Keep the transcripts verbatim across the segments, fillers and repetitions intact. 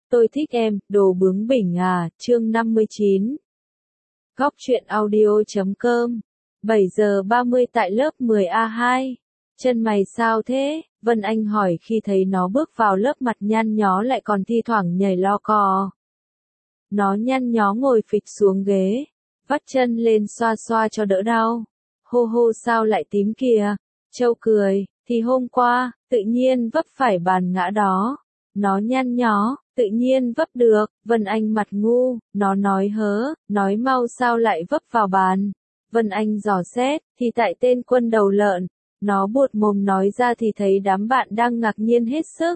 Tôi thích em, đồ bướng bỉnh à, chương năm mươi chín. Góc truyện audio chấm com. bảy giờ ba mươi tại lớp mười A hai. Chân mày sao thế? Vân Anh hỏi khi thấy nó bước vào lớp, mặt nhăn nhó lại còn thi thoảng nhảy lo cò. Nó nhăn nhó ngồi phịch xuống ghế, vắt chân lên xoa xoa cho đỡ đau. Hô hô sao lại tím kìa? Châu cười, thì hôm qua, tự nhiên vấp phải bàn ngã đó. Nó nhăn nhó, tự nhiên vấp được. Vân Anh mặt ngu, nó nói hớ, nói mau sao lại vấp vào bàn. Vân Anh dò xét, thì tại tên Quân đầu lợn. Nó buột mồm nói ra thì thấy đám bạn đang ngạc nhiên hết sức.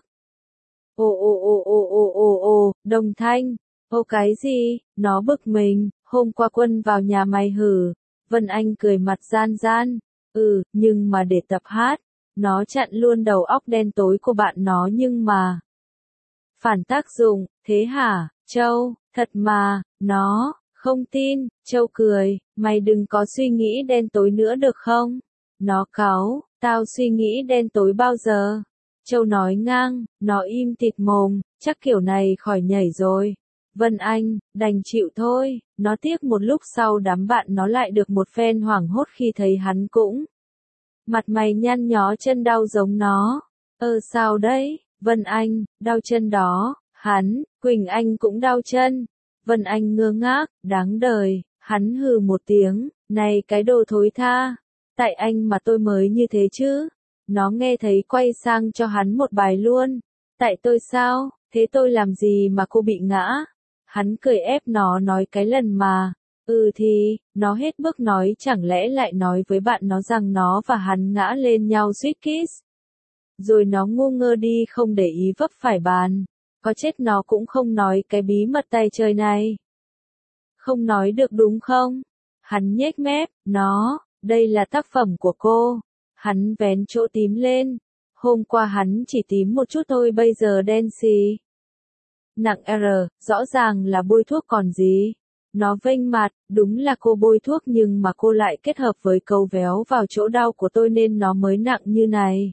Ồ ồ ồ ồ ồ ồ ồ, đồng thanh. Ô cái gì? Nó bực mình, hôm qua Quân vào nhà mày hử. Vân Anh cười mặt gian gian. Ừ, nhưng mà để tập hát. Nó chặn luôn đầu óc đen tối của bạn nó nhưng mà. Phản tác dụng, thế hả, Châu, thật mà, nó, không tin. Châu cười, mày đừng có suy nghĩ đen tối nữa được không? Nó cáu, tao suy nghĩ đen tối bao giờ? Châu nói ngang, nó im tịt mồm, chắc kiểu này khỏi nhảy rồi. Vân Anh, đành chịu thôi. Nó tiếc một lúc sau đám bạn nó lại được một phen hoảng hốt khi thấy hắn cũng. Mặt mày nhăn nhó, chân đau giống nó. Ơ sao đấy? Vân Anh, đau chân đó. Hắn, Quỳnh Anh cũng đau chân. Vân Anh ngơ ngác, đáng đời. Hắn hừ một tiếng, này cái đồ thối tha. Tại anh mà tôi mới như thế chứ. Nó nghe thấy quay sang cho hắn một bài luôn. Tại tôi sao? Thế tôi làm gì mà cô bị ngã? Hắn cười ép nó nói cái lần mà. Ừ thì, nó hết bước nói, chẳng lẽ lại nói với bạn nó rằng nó và hắn ngã lên nhau sweet kiss. Rồi nó ngu ngơ đi không để ý vấp phải bàn. Có chết nó cũng không nói cái bí mật tay chơi này. Không nói được đúng không? Hắn nhếch mép, nó, đây là tác phẩm của cô. Hắn vén chỗ tím lên. Hôm qua hắn chỉ tím một chút thôi, bây giờ đen xì. Nặng R, rõ ràng là bôi thuốc còn gì. Nó vênh mặt, đúng là cô bôi thuốc nhưng mà cô lại kết hợp với câu véo vào chỗ đau của tôi nên nó mới nặng như này.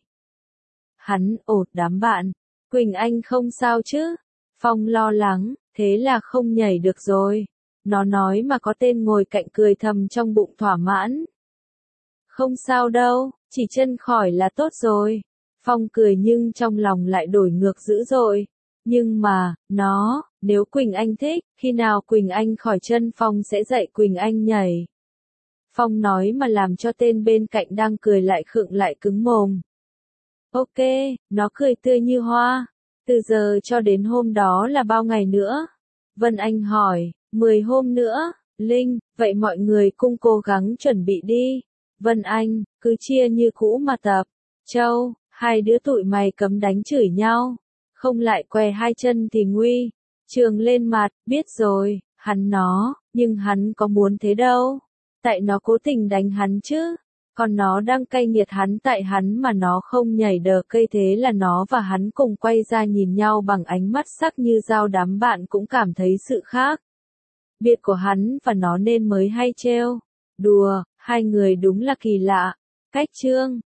Hắn, ột đám bạn. Quỳnh Anh không sao chứ? Phong lo lắng, thế là không nhảy được rồi. Nó nói mà có tên ngồi cạnh cười thầm trong bụng thỏa mãn. Không sao đâu, chỉ chân khỏi là tốt rồi. Phong cười nhưng trong lòng lại đổi ngược dữ dội. Nhưng mà, nó, nếu Quỳnh Anh thích, khi nào Quỳnh Anh khỏi chân Phong sẽ dạy Quỳnh Anh nhảy. Phong nói mà làm cho tên bên cạnh đang cười lại khựng lại cứng mồm. Ok, nó cười tươi như hoa. Từ giờ cho đến hôm đó là bao ngày nữa? Vân Anh hỏi, mười hôm nữa. Linh, vậy mọi người cùng cố gắng chuẩn bị đi. Vân Anh, cứ chia như cũ mà tập. Châu, hai đứa tụi mày cấm đánh chửi nhau. Không lại què hai chân thì nguy. Trường lên mặt, biết rồi, hắn nó, nhưng hắn có muốn thế đâu. Tại nó cố tình đánh hắn chứ. Còn nó đang cay nghiệt hắn tại hắn mà nó không nhảy đờ cây, thế là nó và hắn cùng quay ra nhìn nhau bằng ánh mắt sắc như dao. Đám bạn cũng cảm thấy sự khác biệt của hắn và nó nên mới hay trêu đùa, hai người đúng là kỳ lạ. Cách chương